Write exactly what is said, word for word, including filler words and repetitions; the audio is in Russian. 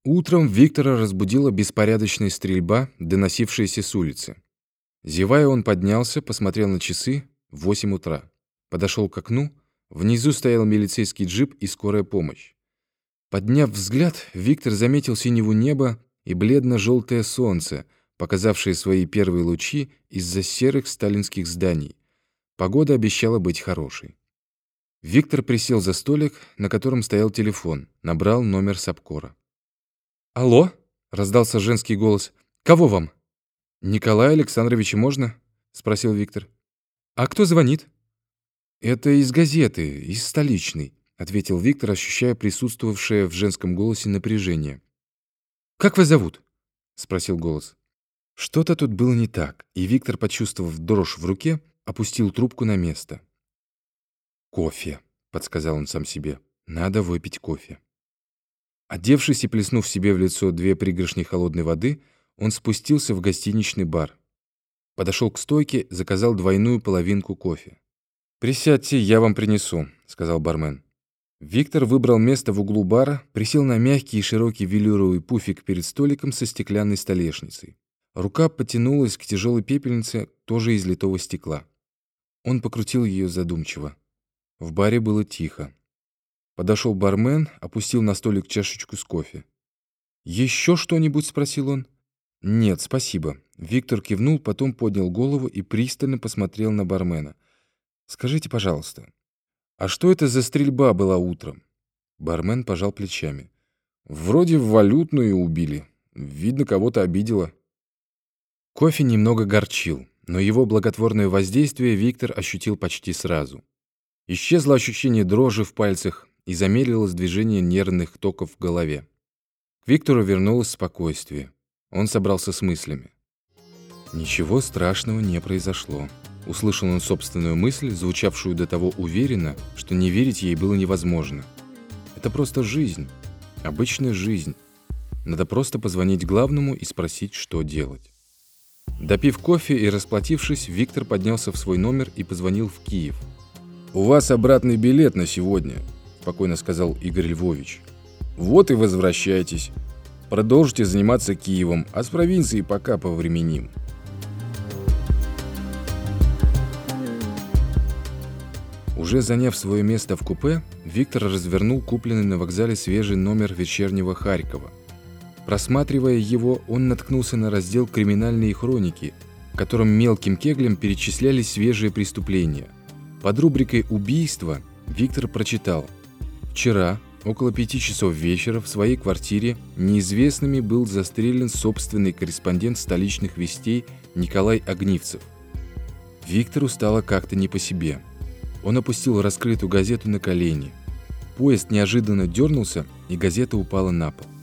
Утром Виктора разбудила беспорядочная стрельба, доносившаяся с улицы. Зевая, он поднялся, посмотрел на часы — восемь утра. Подошел к окну. Внизу стоял милицейский джип и скорая помощь. Подняв взгляд, Виктор заметил синеву неба и бледно-желтое солнце, показавшее свои первые лучи из-за серых сталинских зданий. Погода обещала быть хорошей. Виктор присел за столик, на котором стоял телефон, набрал номер Сапкора. «Алло?» — раздался женский голос. «Кого вам?» «Николая Александровича можно?» — спросил Виктор. «А кто звонит?» «Это из газеты, из столичной», — ответил Виктор, ощущая присутствовавшее в женском голосе напряжение. «Как вас зовут?» — спросил голос. Что-то тут было не так, и Виктор, почувствовав дрожь в руке, опустил трубку на место. «Кофе», — подсказал он сам себе. «Надо выпить кофе». Одевшись и плеснув себе в лицо две пригоршни холодной воды, он спустился в гостиничный бар. Подошел к стойке, заказал двойную половинку кофе. «Присядьте, я вам принесу», — сказал бармен. Виктор выбрал место в углу бара, присел на мягкий и широкий велюровый пуфик перед столиком со стеклянной столешницей. Рука потянулась к тяжелой пепельнице, тоже из литого стекла. Он покрутил ее задумчиво. В баре было тихо. Подошел бармен, опустил на столик чашечку с кофе. «Еще что-нибудь?» — спросил он. «Нет, спасибо». Виктор кивнул, потом поднял голову и пристально посмотрел на бармена. «Скажите, пожалуйста, а что это за стрельба была утром?» Бармен пожал плечами. «Вроде валютную убили. Видно, кого-то обидело». Кофе немного горчил, но его благотворное воздействие Виктор ощутил почти сразу. Исчезло ощущение дрожи в пальцах и замедлилось движение нервных токов в голове. К Виктору вернулось спокойствие. Он собрался с мыслями. «Ничего страшного не произошло». Услышал он собственную мысль, звучавшую до того уверенно, что не верить ей было невозможно. «Это просто жизнь. Обычная жизнь. Надо просто позвонить главному и спросить, что делать». Допив кофе и расплатившись, Виктор поднялся в свой номер и позвонил в Киев. «У вас обратный билет на сегодня», — спокойно сказал Игорь Львович. «Вот и возвращайтесь. Продолжите заниматься Киевом, а с провинцией пока повременим». Уже заняв свое место в купе, Виктор развернул купленный на вокзале свежий номер вечернего Харькова. Просматривая его, он наткнулся на раздел «Криминальные хроники», в котором мелким кеглем перечислялись свежие преступления. Под рубрикой «Убийство» Виктор прочитал: «Вчера, около пяти часов вечера, в своей квартире неизвестными был застрелен собственный корреспондент столичных вестей Николай Огнивцев». Виктору стало как-то не по себе. Он опустил раскрытую газету на колени. Поезд неожиданно дернулся, и газета упала на пол.